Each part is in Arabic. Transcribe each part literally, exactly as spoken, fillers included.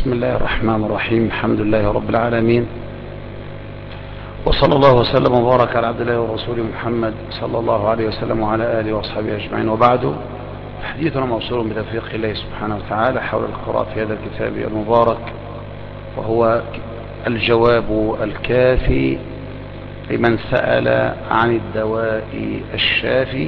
بسم الله الرحمن الرحيم. الحمد لله رب العالمين، وصلى الله وسلم وبارك على عبد الله ورسوله محمد صلى الله عليه وسلم وعلى آله وأصحابه أجمعين، وبعد. حديثنا موصول بتوفيق الله سبحانه وتعالى حول القراءة في هذا الكتاب المبارك، وهو الجواب الكافي لمن سأل عن الدواء الشافي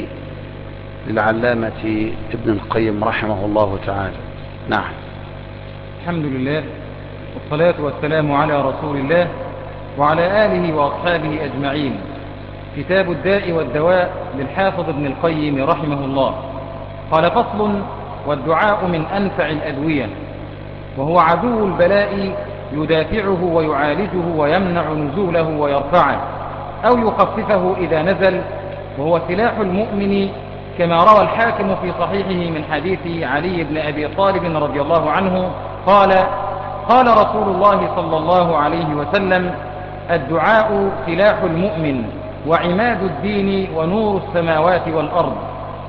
للعلامة ابن القيم رحمه الله تعالى. نعم. الحمد لله والصلاة والسلام على رسول الله وعلى آله وأصحابه أجمعين. كتاب الداء والدواء للحافظ ابن القيم رحمه الله. قال: فصل: والدعاء من أنفع الأدوية، وهو عدو البلاء يدافعه ويعالجه ويمنع نزوله ويرفعه أو يخففه إذا نزل، وهو سلاح المؤمن، كما روى الحاكم في صحيحه من حديث علي بن أبي طالب رضي الله عنه قال: قال رسول الله صلى الله عليه وسلم: الدعاء سلاح المؤمن وعماد الدين ونور السماوات والأرض،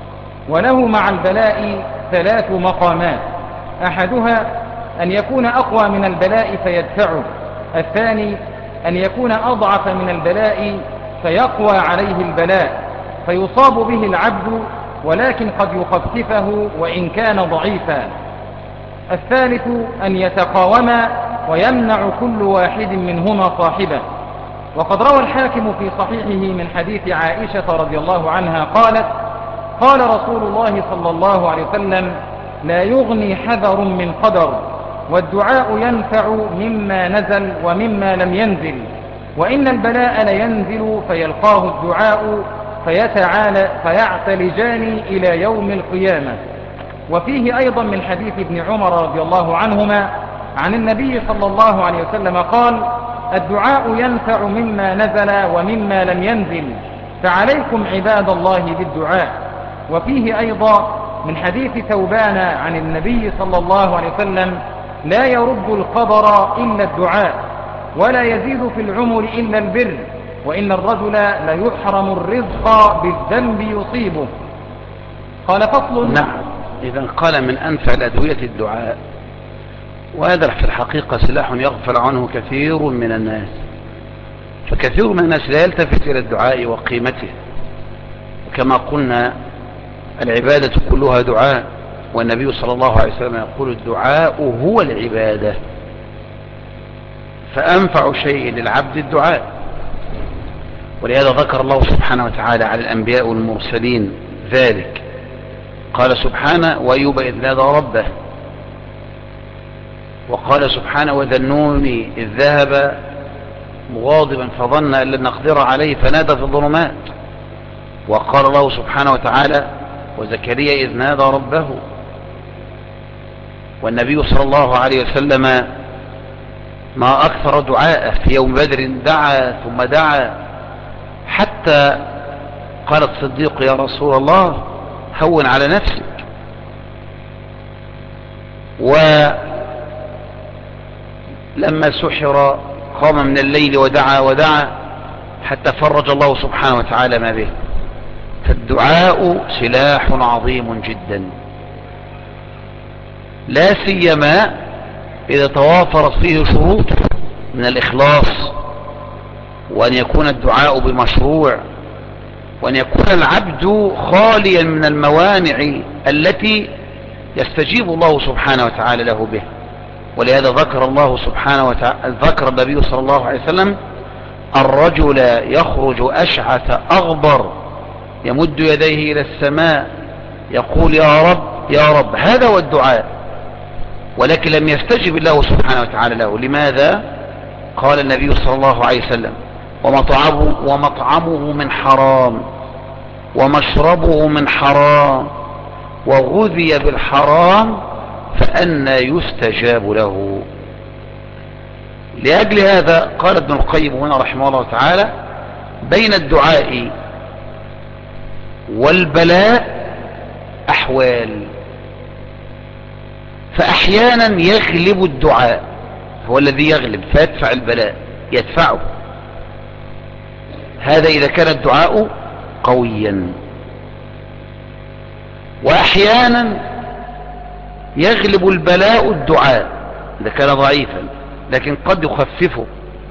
وله مع البلاء ثلاث مقامات: أحدها أن يكون أقوى من البلاء فيدفعه، الثاني أن يكون أضعف من البلاء فيقوى عليه البلاء فيصاب به العبد ولكن قد يخففه وإن كان ضعيفا، الثالث أن يتقاوما ويمنع كل واحد منهما صاحبه. وقد روى الحاكم في صحيحه من حديث عائشة رضي الله عنها قالت: قال رسول الله صلى الله عليه وسلم: لا يغني حذر من قدر، والدعاء ينفع مما نزل ومما لم ينزل، وإن البلاء لينزل فيلقاه الدعاء فيتعالى فيعتلجان إلى يوم القيامة. وفيه أيضا من حديث ابن عمر رضي الله عنهما عن النبي صلى الله عليه وسلم قال: الدعاء ينفع مما نزل ومما لم ينزل، فعليكم عباد الله بالدعاء. وفيه أيضا من حديث ثوبان عن النبي صلى الله عليه وسلم: لا يرد القدر إلا الدعاء، ولا يزيد في العمر إلا البر، وإن الرجل ليحرم الرزق بالذنب يصيبه. قال: فصل. نعم. إذا قال من أنفع الأدوية الدعاء، وهذا في الحقيقة سلاح يغفل عنه كثير من الناس، فكثير من الناس لا يلتفت إلى الدعاء وقيمته. وكما قلنا العبادة كلها دعاء، والنبي صلى الله عليه وسلم يقول: الدعاء هو العبادة، فأنفع شيء للعبد الدعاء. ولهذا ذكر الله سبحانه وتعالى على الأنبياء والمرسلين ذلك، قال سبحانه: وأيوب إذ نادى ربه، وقال سبحانه: وذا النون إذ ذهب مغاضبا فظن أن لن نقدر عليه فنادى في الظلمات. وقال الله سبحانه وتعالى: وزكريا إذ نادى ربه. والنبي صلى الله عليه وسلم ما أكثر دعاءه في يوم بدر، دعا ثم دعا حتى قال الصديق: يا رسول الله هون على نفسك. ولما سحر قام من الليل ودعا ودعا حتى فرج الله سبحانه وتعالى ما به. فالدعاء سلاح عظيم جدا، لا سيما إذا توافرت فيه شروط من الإخلاص، وأن يكون الدعاء بمشروع، وأن يكون العبد خاليا من الموانع التي يستجيب الله سبحانه وتعالى له به. ولهذا ذكر الله سبحانه وتعالى ذكر النبي صلى الله عليه وسلم: الرجل يخرج أشعث أغبر يمد يديه إلى السماء يقول: يا رب يا رب. هذا هو الدعاء، ولكن لم يستجب الله سبحانه وتعالى له. لماذا؟ قال النبي صلى الله عليه وسلم: ومطعمه, ومطعمه من حرام، ومشربه من حرام، وغذي بالحرام، فأنى يستجاب له. لأجل هذا قال ابن القيم هنا رحمه الله تعالى: بين الدعاء والبلاء أحوال، فأحيانا يغلب الدعاء، هو الذي يغلب فيدفع البلاء، يدفعه. هذا إذا كان الدعاء قويا. وأحيانا يغلب البلاء الدعاء، إذا كان ضعيفا، لكن قد يخففه،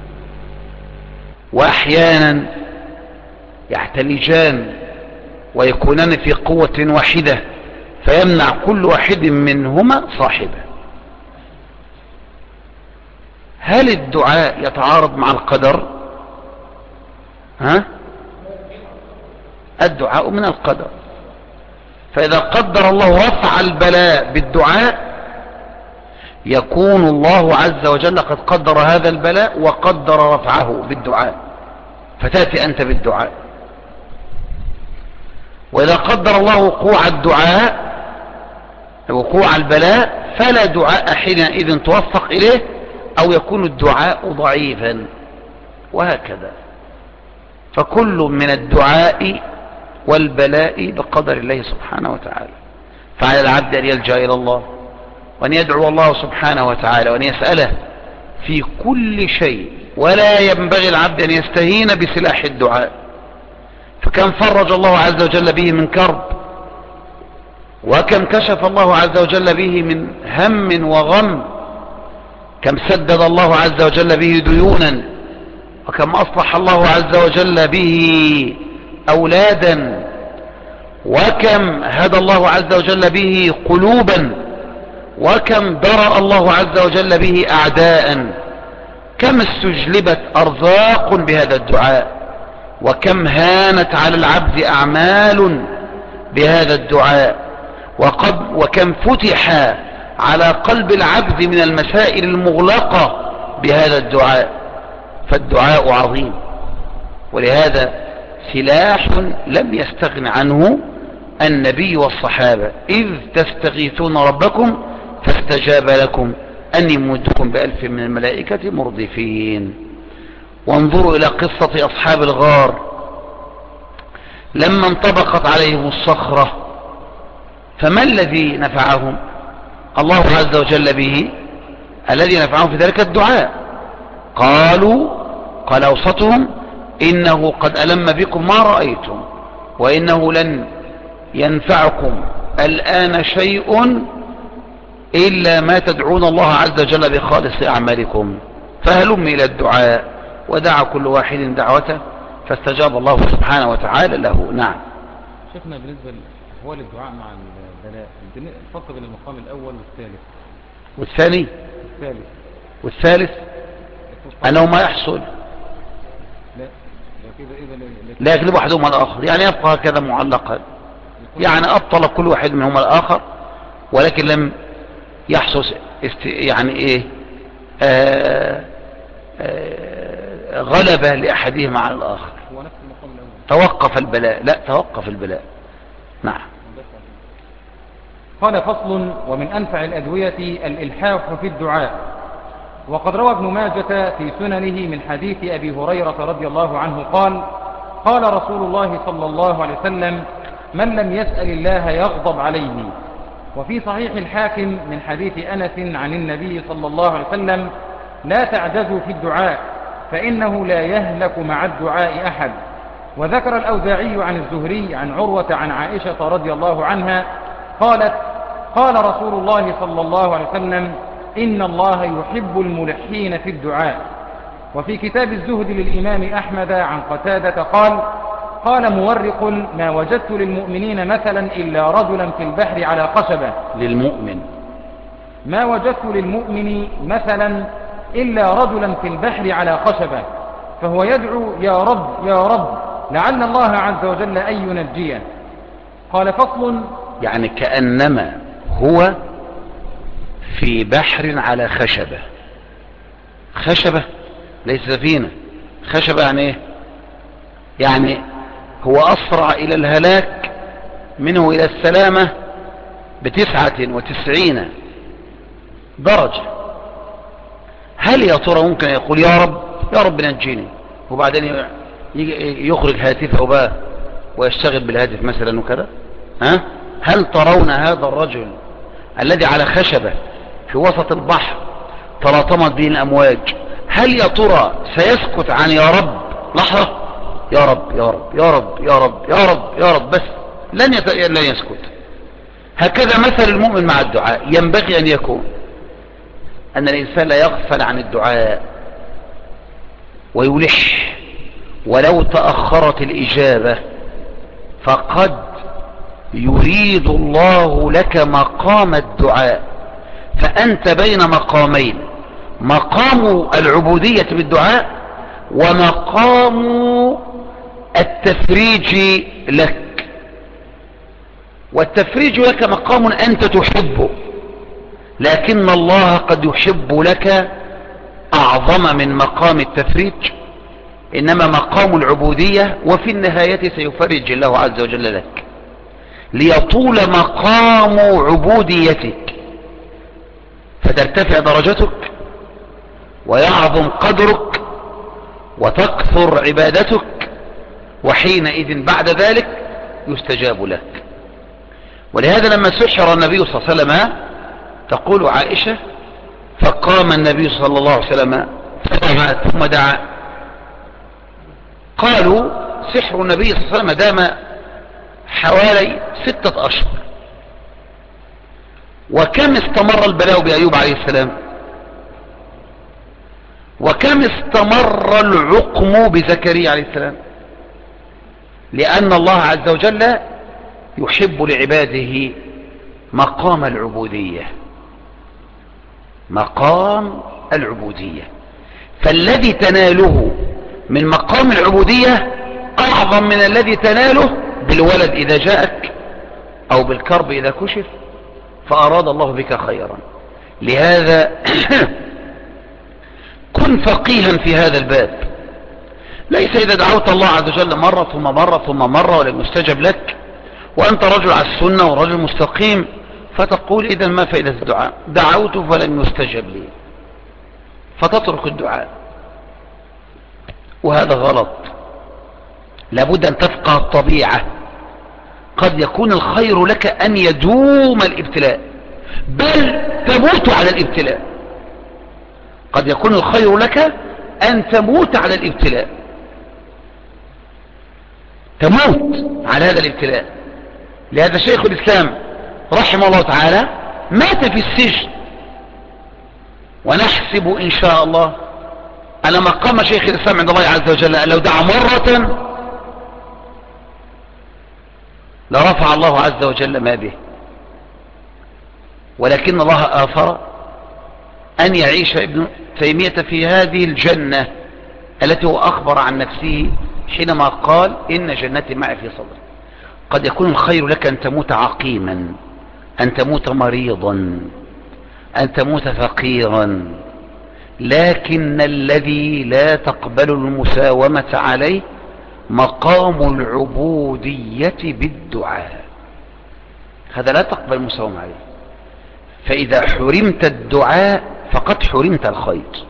وأحيانا يحتلجان ويكونان في قوة واحدة فيمنع كل واحد منهما صاحبه. هل الدعاء يتعارض مع القدر؟ ها؟ الدعاء من القدر، فإذا قدر الله رفع البلاء بالدعاء يكون الله عز وجل قد قدر هذا البلاء وقدر رفعه بالدعاء، فتأتي أنت بالدعاء. وإذا قدر الله وقوع الدعاء وقوع البلاء فلا دعاء حينئذ توفق إليه، أو يكون الدعاء ضعيفا، وهكذا. فكل من الدعاء والبلاء بقدر الله سبحانه وتعالى. فعلى العبد أن يلجأ إلى الله وأن يدعو الله سبحانه وتعالى وأن يسأله في كل شيء، ولا ينبغي العبد أن يستهين بسلاح الدعاء. فكم فرج الله عز وجل به من كرب، وكم كشف الله عز وجل به من هم وغم، كم سدد الله عز وجل به ديونا، وكم أصلح الله عز وجل به أولادا، وكم هدى الله عز وجل به قلوبا، وكم درأ الله عز وجل به أعداء، كم استجلبت أرزاق بهذا الدعاء، وكم هانت على العبد أعمال بهذا الدعاء، وقد وكم فتح على قلب العبد من المسائل المغلقة بهذا الدعاء. فالدعاء عظيم، ولهذا سلاح لم يستغن عنه النبي والصحابة. إذ تستغيثون ربكم فاستجاب لكم أني ممدكم بألف من الملائكة مردفين. وانظروا إلى قصة أصحاب الغار لما انطبقت عليهم الصخرة، فما الذي نفعهم؟ الله عز وجل به. الذي نفعهم في ذلك الدعاء. قالوا قال أوسطهم إنه قد ألم بكم ما رأيتم، وإنه لن ينفعكم الآن شيء إلا ما تدعون الله عز وجل بخالص أعمالكم، فهلم إلى الدعاء. ودعا كل واحد دعوته فاستجاب الله سبحانه وتعالى له. نعم. شيخنا، بالنسبة لأحوال الدعاء مع البلاء، الفرق بين المقام الأول والثالث والثاني الثالث والثالث أنه ما يحصل لا يغلب أحدهما الآخر، يعني يبقى هكذا معلقا، يعني أبطل كل واحد منهما الآخر، ولكن لم يحصل است... يعني إيه آه آه غلبة لأحدهما على الآخر. هو نفس المقام الأول. توقف البلاء، لا توقف البلاء. نعم. قال فصل: ومن أنفع الأدوية الإلحاح في الدعاء. وقد روى ابن ماجة في سننه من حديث أبي هريرة رضي الله عنه قال: قال رسول الله صلى الله عليه وسلم: من لم يسأل الله يغضب عليه. وفي صحيح الحاكم من حديث أنس عن النبي صلى الله عليه وسلم: لا تعجزوا في الدعاء فإنه لا يهلك مع الدعاء أحد. وذكر الأوزاعي عن الزهري عن عروة عن عائشة رضي الله عنها قالت: قال رسول الله صلى الله عليه وسلم: إن الله يحب الملحين في الدعاء. وفي كتاب الزهد للإمام أحمد عن قتادة قال: قال مورق: ما وجدت للمؤمنين مثلا إلا رجلا في البحر على خشبة. للمؤمن ما وجدت للمؤمن مثلا إلا رجلا في البحر على خشبة، فهو يدعو: يا رب يا رب، لعل الله عز وجل أن ينجيه. قال فصل: يعني كأنما هو في بحر على خشبة. خشبة ليس سفينة، خشبة يعني ايه؟ يعني هو أسرع إلى الهلاك منه إلى السلامة بتسعة وتسعين درجة. هل يا ترى ممكن يقول يا رب يا رب نجيني وبعدين يخرج هاتفه بقى ويشتغل بالهاتف مثلا وكذا؟ ها؟ هل ترون هذا الرجل الذي على خشبة في وسط البحر تلاطمت به الأمواج، هل يا ترى سيسكت عن يا رب لحظة؟ يا رب يا رب يا رب يا رب يا رب يا رب بس، لن يت... لن يسكت. هكذا مثل المؤمن مع الدعاء ينبغي أن يكون. أن الإنسان لا يغفل عن الدعاء ويلح ولو تأخرت الإجابة، فقد يريد الله لك مقام الدعاء، فأنت بين مقامين: مقام العبودية بالدعاء ومقام التفريج لك. والتفريج لك مقام أنت تحبه، لكن الله قد يحب لك أعظم من مقام التفريج، إنما مقام العبودية، وفي النهاية سيفرج الله عز وجل لك ليطول مقام عبوديتك فترتفع درجتك ويعظم قدرك وتكثر عبادتك، وحينئذ بعد ذلك يستجاب لك. ولهذا لما سحر النبي صلى الله عليه وسلم، تقول عائشة: فقام النبي صلى الله عليه وسلم فدعا ثم دعا. قالوا سحر النبي صلى الله عليه وسلم دام حوالي ستة أشهر. وكم استمر البلاء بأيوب عليه السلام؟ وكم استمر العقم بزكريا عليه السلام؟ لأن الله عز وجل يحب لعباده مقام العبودية، مقام العبودية. فالذي تناله من مقام العبودية أعظم من الذي تناله بالولد إذا جاءك أو بالكرب إذا كشف فأراد الله بك خيرا. لهذا كن فقيها في هذا الباب، ليس إذا دعوت الله عز وجل مرة ثم مرة ثم مرة ولم يستجب لك وأنت رجل على السنة ورجل مستقيم فتقول: إذا ما فائدة الدعاء؟ دعوت فلم يستجب لي، فتترك الدعاء، وهذا غلط. لابد أن تفقه الطبيعة. قد يكون الخير لك أن يدوم الابتلاء، بل تموت على الابتلاء. قد يكون الخير لك أن تموت على الابتلاء، تموت على هذا الابتلاء. لهذا شيخ الإسلام رحمه الله تعالى مات في السجن، ونحسب إن شاء الله أن مقام شيخ الإسلام عند الله عز وجل لو دعا مرة لرفع الله عز وجل ما به، ولكن الله آثر أن يعيش ابن تيمية في هذه الجنة التي هو أخبر عن نفسه حينما قال: إن جنتي معي في صدري. قد يكون الخير لك أن تموت عقيما، أن تموت مريضا، أن تموت فقيرا، لكن الذي لا تقبل المساومة عليه مقام العبودية بالدعاء. هذا لا تقبل المساومة عليه، فإذا حرمت الدعاء فقد حرمت الخير،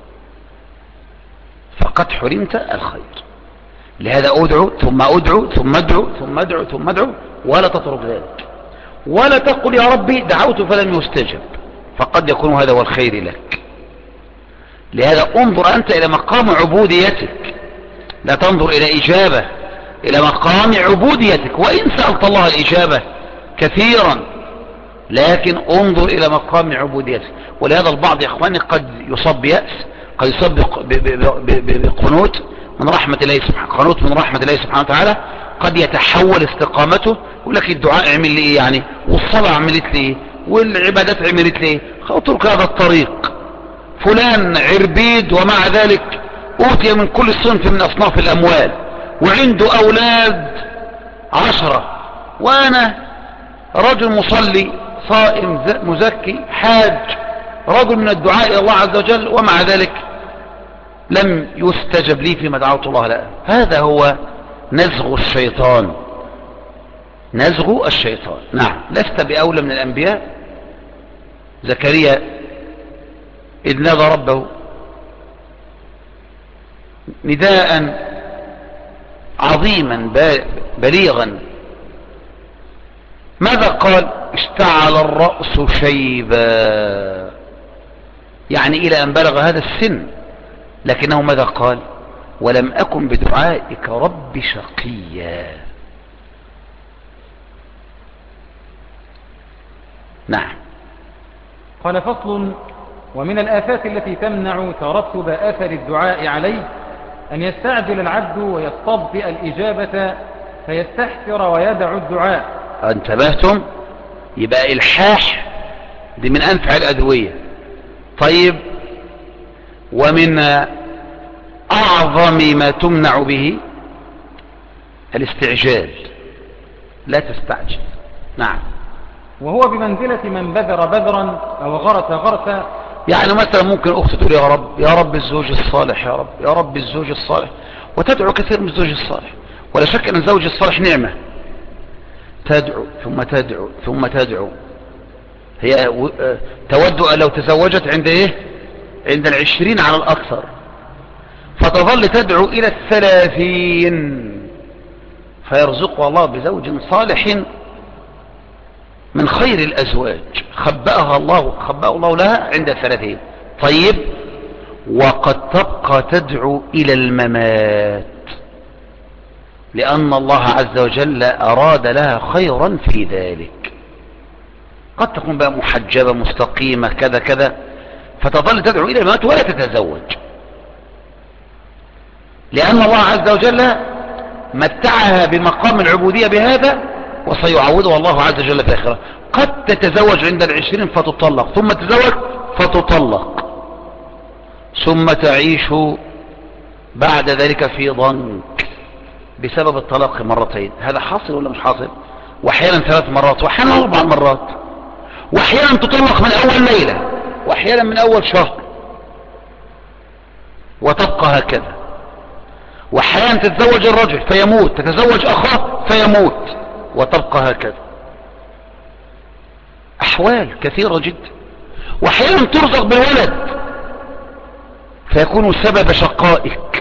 فقد حرمت الخير. لهذا أدعو ثم أدعو ثم أدعو ثم أدعو ثم أدعو، ولا تترك ذلك، ولا تقل: يا ربي دعوت فلم يستجب، فقد يكون هذا هو الخير لك. لهذا انظر أنت إلى مقام عبوديتك، لا تنظر إلى إجابة، إلى مقام عبوديتك. وإن سألت الله الإجابة كثيرا، لكن انظر إلى مقام عبوديتك. ولهذا البعض يا إخواني قد يصاب بيأس، قد يصاب بقنوط من رحمة الله سبحانه قنوط من رحمة الله سبحانه وتعالى، قد يتحول استقامته، يقول لك: الدعاء عمل لي إيه يعني، والصلاة عملت لي إيه، والعبادات عملت لي إيه، اترك هذا الطريق. فلان عربيد ومع ذلك أوتي من كل صنف من أصناف الأموال، وعنده أولاد عشرة، وأنا رجل مصلي صائم مزكي حاج، رجل من الدعاء إلى الله عز وجل، ومع ذلك لم يستجب لي فيما دعوت الله له. هذا هو نزغ الشيطان، نزغ الشيطان. نعم، لست بأولى من الأنبياء. زكريا إذ نادى ربه نداء عظيما بليغا، ماذا قال؟ اشتعل الرأس شيبا، يعني إلى أن بلغ هذا السن. لكنه ماذا قال؟ ولم أكن بدعائك رب شقيا. نعم. قال: فصل: ومن الآفات التي تمنع ترتب أثر الدعاء عليه أن يستعجل العبد ويستبطئ الإجابة فيستحسر ويدع الدعاء. انتبهتم؟ يبقى الحاح دي من أنفع الأدوية. طيب، ومن أعظم ما تمنع به الاستعجال، لا تستعجل. نعم. وهو بمنزلة من بذر بذرا أو غرس غرسا. يعني مثلا ممكن أخت تقول يا رب يا رب الزوج الصالح، يا رب يا رب الزوج الصالح، وتدعو كثير من الزوج الصالح، ولا شك أن الزوج الصالح نعمة، تدعو ثم تدعو ثم تدعو. هي تود أن لو تزوجت عند إيه؟ عند العشرين على الأكثر، فتظل تدعو إلى الثلاثين، فيرزقها الله بزوج صالح من خير الأزواج، خبأها الله خبأ الله لها عند الثلاثين. طيب، وقد تبقى تدعو إلى الممات، لأن الله عز وجل أراد لها خيرا في ذلك. قد تكون بقى محجبة مستقيمة كذا كذا، فتظل تدعو إلى الممات ولا تتزوج، لأن الله عز وجل متعها بمقام العبودية بهذا، وسيعوضها الله عز وجل في الآخرة. قد تتزوج عند العشرين فتطلق، ثم تتزوج فتطلق، ثم تعيش بعد ذلك في ضنك بسبب الطلاق مرتين. هذا حاصل ولا مش حاصل؟ واحيانا ثلاث مرات، واحيانا اربع مرات، واحيانا تطلق من اول ليلة، واحيانا من اول شهر، وتبقى هكذا. واحيانا تتزوج الرجل فيموت، تتزوج اخاه فيموت، وتبقى هكذا. احوال كثيرة جدا. واحيانا ترزق بالولد فيكون سبب شقائك.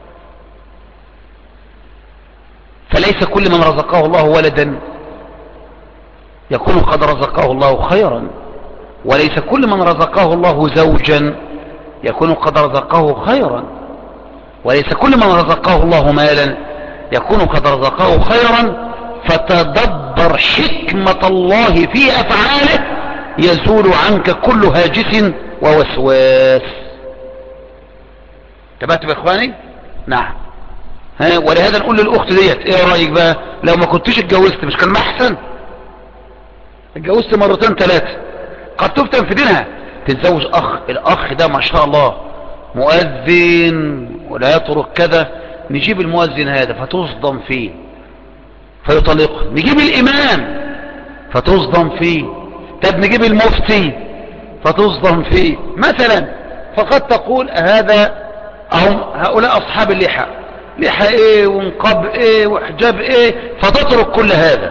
فليس كل من رزقه الله ولدا يكون قد رزقه الله خيرا، وليس كل من رزقه الله زوجا يكون قد رزقه خيرا، وليس كل من رزقه الله مالا يكون قد رزقه خيرا. فتدبر حكمة الله في أفعاله، يزول عنك كل هاجس ووسواس. تبعتوا يا إخواني؟ نعم. ها، ولهذا نقول للأخت ديت ايه رأيك بقى لو ما كنتش اتجوزت؟ مش كان محسن؟ اتجوزت مرتين ثلاثة، قد تفتن في دينها، تتزوج أخ، الأخ ده ما شاء الله مؤذن ولا يترك كذا، نجيب المؤذن هذا فتصدم فيه فيطلقه، نجيب الإمام فتصدم فيه، طب نجيب المفتي فتصدم فيه مثلا. فقد تقول هذا هم هؤلاء أصحاب اللحى، لحى ايه ونقاب ايه وحجاب ايه، فتترك كل هذا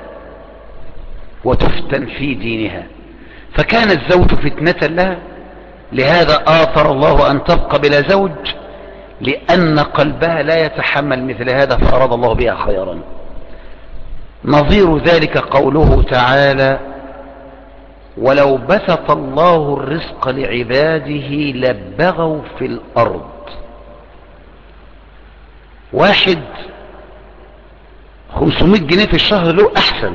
وتفتن في دينها. فكان الزوج فتنة لها، لهذا آثر الله أن تبقى بلا زوج، لأن قلبها لا يتحمل مثل هذا، فأراد الله بها خيرا. نظير ذلك قوله تعالى: ولو بسط الله الرزق لعباده لبغوا في الأرض. واحد خمسمائة جنيه في الشهر له أحسن،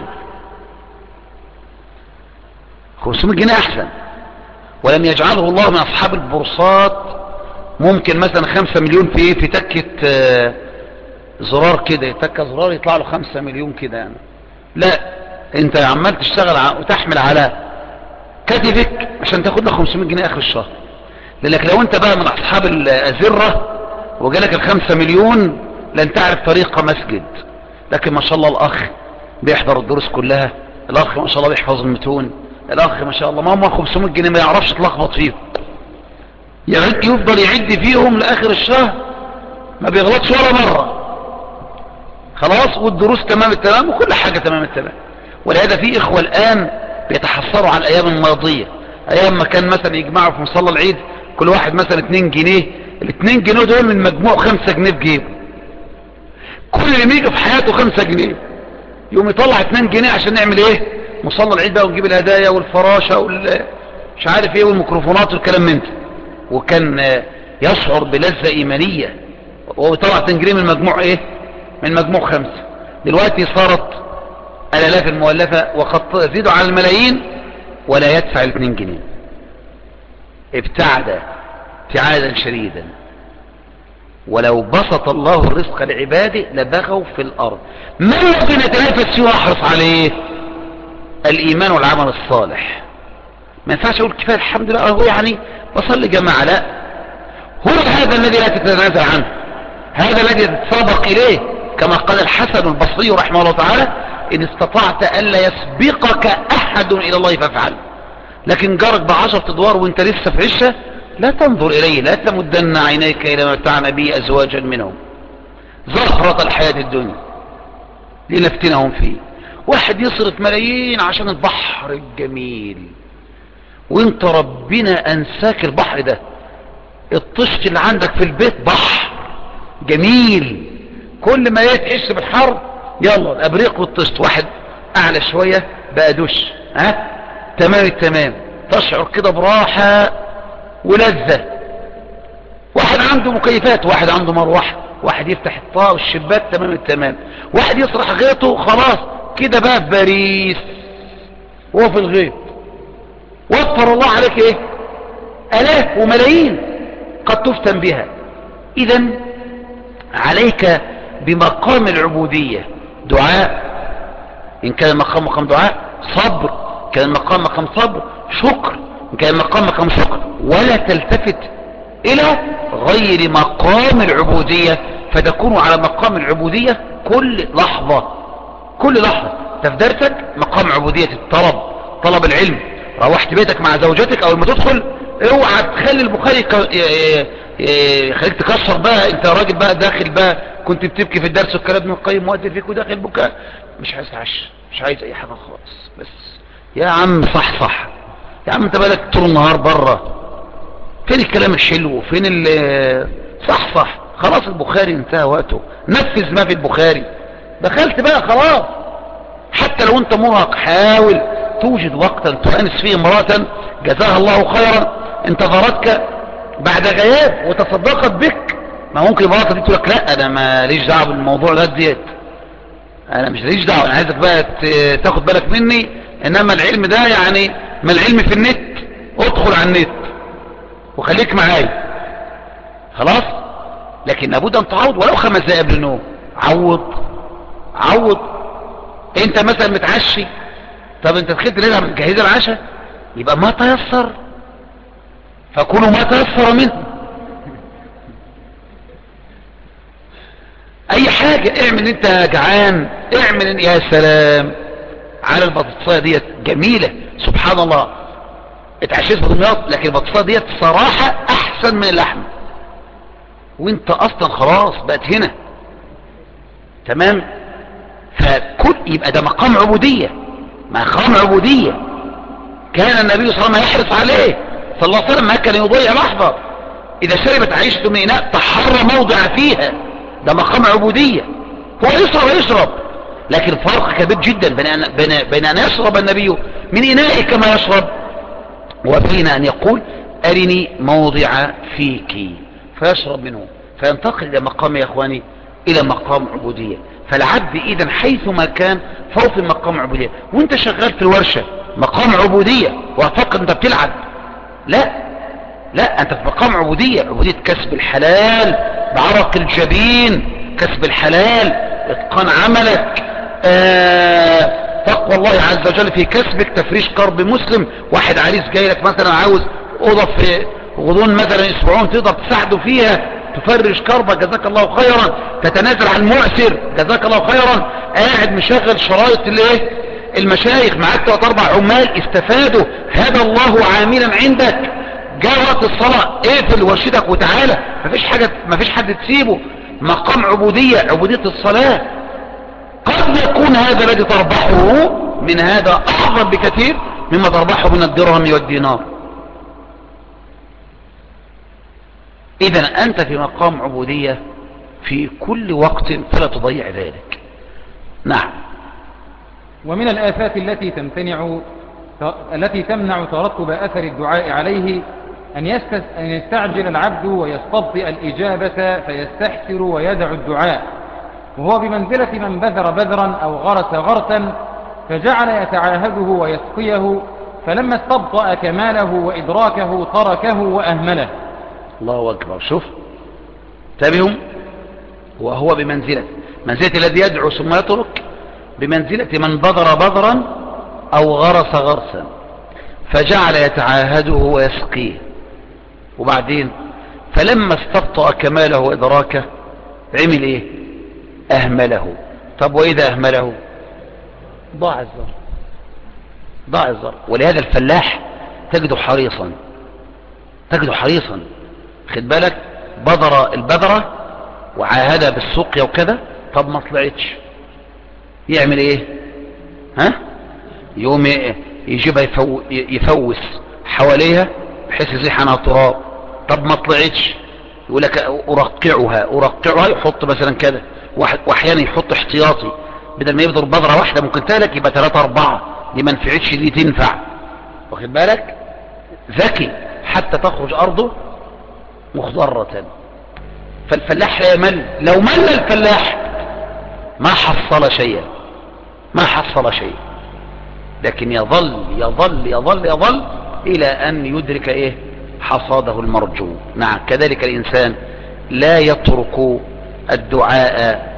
خمسمائة جنيه أحسن، ولم يجعله الله من أصحاب البورصات ممكن مثلا خمسة مليون في ايه، في تكة زرار كده، تكة زرار يطلع له خمسة مليون كده يعني. لا، انت عمال تشتغل وتحمل على كتفك عشان تاخد لك خمسمائة جنيه اخر الشهر. لانك لو انت بقى من اصحاب الازرة وجالك الخمسة مليون لن تعرف طريقة مسجد. لكن ما شاء الله الاخ بيحضر الدروس كلها، الاخ ما شاء الله بيحفظ المتون، الاخ ما شاء الله ما هم خمسمائة جنيه ما يعرفش يتلخبط فيهم، يعد يفضل يعد فيهم لاخر الشهر ما بيغلطش ولا مرة، خلاص، والدروس تمام التمام وكل حاجة تمام التمام. ولهذا في اخوة الان بيتحسروا على الايام الماضية، ايام ما كان مثلا يجمعوا في مصلى العيد كل واحد مثلا اتنين جنيه، الاتنين جنيه دول من مجموع خمسة جنيه في جيبه، كل اللي بيجي في حياته خمسة جنيه، يوم يطلع اتنين جنيه عشان نعمل ايه؟ مصلى العيد بقى، ونجيب الهدايا والفراشة وال مش عارف ايه والميكروفونات والكلام من ده. وكان يشعر بلذة ايمانية وهو يطلع اتنين جنيه من مجموع ايه؟ من مجموع خمسة. دلوقتي صارت الالاف المؤلفة وقد تزيد على الملايين ولا يدفع الاتنين جنيه. ابتعد ابتعادا شديدا. ولو بسط الله الرزق لعباده لبغوا في الأرض. ما الذي نتنافس فيه وأحرص عليه؟ الإيمان والعمل الصالح. ما ينفعش أقول كفاية الحمد لله هو يعني بصلي جماعة، لا، هو هذا الذي لا تتنازل عنه، هذا الذي تتسابق إليه، كما قال الحسن البصري رحمه الله تعالى: إن استطعت ألا يسبقك أحد إلى الله فافعل. لكن جارك بعشرة أدوار وانت لسه في عشة، لا تنظر إليه، لا تمدن عينيك إلى ما متعنا به أزواجا منهم زهرة الحياة الدنيا لنفتنهم فيه. واحد يصرف ملايين عشان البحر الجميل، وانت ربنا أنساك البحر ده. الطشت اللي عندك في البيت بحر جميل، كل ما يتحس بالحر يلا الأبريق والطشت، واحد أعلى شوية بقى دوش، ها تمام التمام، تشعر كده براحة ولذة. واحد عنده مكيفات، واحد عنده مروحة، واحد يفتح الطاقة والشباك تمام التمام، واحد يصرح غيطه خلاص كده بقى في باريس وهو في الغيط. وفر الله عليك ايه؟ آلاف وملايين قد تفتن بها. إذن عليك بمقام العبودية، دعاء إن كان المقام مقام دعاء، صبر كان المقام مقام صبر، شكر إن كان المقام مقام شكر، ولا تلتفت إلى غير مقام العبودية، فتكون على مقام العبودية كل لحظة. كل لحظة في درسك مقام عبودية الطلب، طلب العلم. روحت بيتك مع زوجتك، أول ما تدخل اوعى تخلي البخاري خليك تكسر بقى، انت راجل بقى داخل بقى كنت بتبكي في الدرس والكلام ابن القيم مؤدي فيك وداخل بكاء، مش عايز تعش، مش عايز اي حاجة خالص. بس يا عم صح صح يا عم، انت بقالك طول النهار بره، فين الكلام الحلو، فين ال صح صح خلاص البخاري انتهى وقته، نفذ ما في البخاري، دخلت بقى خلاص. حتى لو انت مرهق حاول توجد وقتا تؤنس فيه امرأة جزاها الله خيرا انتظرتك بعد غياب وتصدقت بك. ما ممكن امرأة دي تقول لك لا انا ما ليش دعوه بالموضوع ده ديت، انا مش ليش دعوه، انا عايزك بقى تاخد بالك مني، انما العلم ده يعني ما العلم في النت، ادخل على النت وخليك معايا خلاص. لكن لابد ان تعوض ولو خمس دقايق قبل النوم، عوض عوض. انت مثلا متعشي، طب انت دخلت ليه مجهز العشاء، يبقى ما تيسر فكلوا ما تيسر منه. اي حاجة اعمل انت جعان، اعمل يا سلام على البطاطساية ديت جميلة سبحان الله. اتعشيت بدمياط لكن البطاطساية ديت صراحة احسن من اللحم، وانت اصلا خلاص بقت هنا تمام. فكل يبقى ده مقام عبودية، مقام عبودية كان النبي صلى الله عليه وسلم يحرص عليه صلى الله عليه وسلم، ما كان يضيع لحظة. اذا شربت عيشة من اناء تحرى موضع فيها، ده مقام عبودية. هو يشرب يشرب لكن فرق كبير جدا بين أن, بين, بين أن يشرب النبي من إناء كما يشرب، وبين أن يقول أرني موضع فيك فيشرب منه، فينتقل إلى مقام يا أخواني إلى مقام عبودية. فالعبد إذن حيثما كان فهو في مقام عبودية. وانت شغال في الورشة مقام عبودية، وأفكر انت بتلعب، لا لا انت في مقام عبودية، عبودية كسب الحلال بعرق الجبين، كسب الحلال، اتقان عملك، آه تقوى الله عز وجل في كسبك، تفريش كرب مسلم. واحد عريس جاي لك مثلا عاوز اوضه في غضون مثلا اسبوعين تقدر تساعده فيها تفرش كربك جزاك الله خيرا، تتنازل عن مؤثر جزاك الله خيرا. قاعد مشغل شرايط الايه المشايخ، معاك ثلاث اربع عمال استفادوا، هذا الله عاملا عندك. جاء وقت الصلاة اقفل ورشتك وتعالى، مفيش حاجة مفيش حد تسيبه. مقام عبودية، عبودية الصلاة. قد يكون هذا الذي تربحه من هذا اعظم بكثير مما تربحه من الدرهم والدينار. اذا انت في مقام عبودية في كل وقت فلا تضيع ذلك. نعم. ومن الآفات التي تمتنع التي تمنع ترتب أثر الدعاء عليه أن يستعجل العبد ويستبطئ الإجابة فيستحسر ويدع الدعاء، وهو بمنزلة من بذر بذرا أو غرس غرسا فجعل يتعاهده ويسقيه فلما استبطأ كماله وإدراكه تركه وأهمله. الله أكبر. شوف تابعهم، وهو بمنزلة منزلة الذي يدعو ثم يترك، بمنزلة من بذر بذرا أو غرس غرسا فجعل يتعاهده ويسقيه، وبعدين فلما استبطأ كماله وإدراكه عمل إيه؟ أهمله. طب وإذا أهمله ضاع الزرع، ضاع الزرع. ولهذا الفلاح تجده حريصا، تجده حريصا خد بالك، بذر البذرة وعاهدها بالسقيا وكذا، طب ما طلعتش يعمل ايه؟ ها؟ يوم يجيبها يفو يفوس حواليها بحيث يزيح عنها التراب. طب ما طلعتش يقول لك ارقعها ارقعها، يحط مثلا كذا، واحيانا يحط احتياطي، بدل ما يبذر بذره واحده ممكن تهلك يبقى ثلاثة أربعة، دي ما نفعتش دي تنفع، واخد بالك؟ ذكي حتى تخرج أرضه مخضرة. فالفلاح لا يمل، لو مل الفلاح ما حصل شيئا، ما حصل شيئا، لكن يظل يظل يظل يظل إلى أن يدرك إيه؟ حصاده المرجو. نعم، كذلك الإنسان لا يترك الدعاء،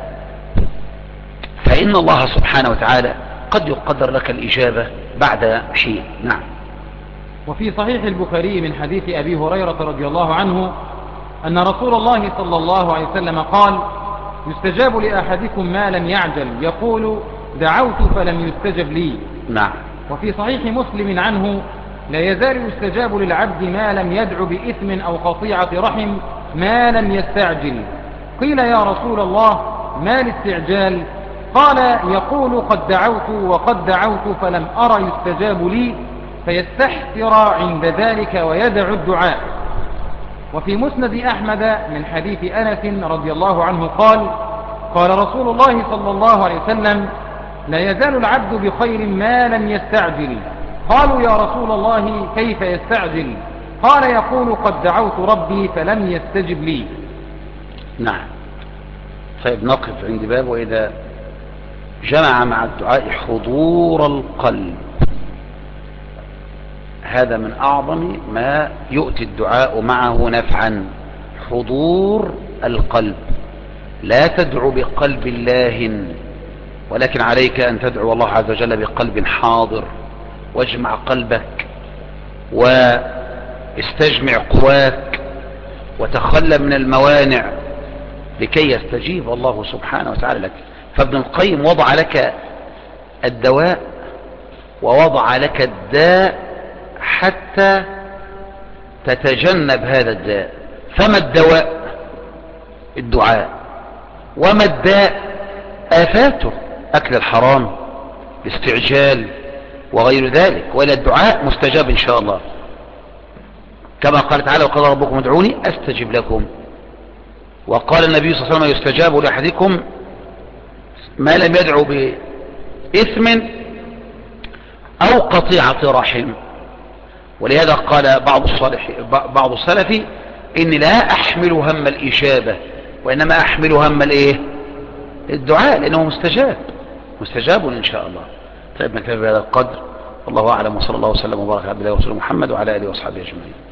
فإن الله سبحانه وتعالى قد يقدر لك الإجابة بعد حين. نعم. وفي صحيح البخاري من حديث أبي هريرة رضي الله عنه أن رسول الله صلى الله عليه وسلم قال: يستجاب لأحدكم ما لم يعجل، يقول دعوت فلم يستجب لي. نعم. وفي صحيح مسلم عنه: لا يزال يستجاب للعبد ما لم يدع بإثم أو قطيعة رحم ما لم يستعجل. قيل يا رسول الله ما الاستعجال؟ قال: يقول قد دعوت وقد دعوت فلم أرى يستجاب لي، فيستحسر عند ذلك ويدع الدعاء. وفي مسند أحمد من حديث أنس رضي الله عنه قال: قال رسول الله صلى الله عليه وسلم: لا يزال العبد بخير ما لم يستعجل. قالوا يا رسول الله كيف يستعجل؟ قال: يقول قد دعوت ربي فلم يستجب لي. نعم. طيب نقف عند باب وإذا جمع مع الدعاء حضور القلب، هذا من أعظم ما يؤتي الدعاء معه نفعا، حضور القلب. لا تدعو بقلب الله، ولكن عليك أن تدعو الله عز وجل بقلب حاضر، واجمع قلبك واستجمع قواك وتخلى من الموانع لكي يستجيب الله سبحانه وتعالى لك. فابن القيم وضع لك الدواء ووضع لك الداء حتى تتجنب هذا الداء. فما الدواء؟ الدعاء. وما الداء؟ آفاته، أكل الحرام، الاستعجال وغير ذلك. وإلى الدعاء مستجاب إن شاء الله، كما قال تعالى: وقال ربكم ادعوني أستجب لكم. وقال النبي صلى الله عليه وسلم: يستجاب لأحدكم ما لم يدعو بإثم أو قطيعة رحم. ولهذا قال بعض الصالح بعض السلف: إني لا أحمل هم الإجابة وإنما أحمل هم الإيه؟ الدعاء، لأنه مستجاب مستجاب إن شاء الله. طيب نكتفي بهذا القدر، والله أعلم، وصلى الله وسلم وبارك على عبده ورسوله محمد وعلى آله وأصحابه أجمعين.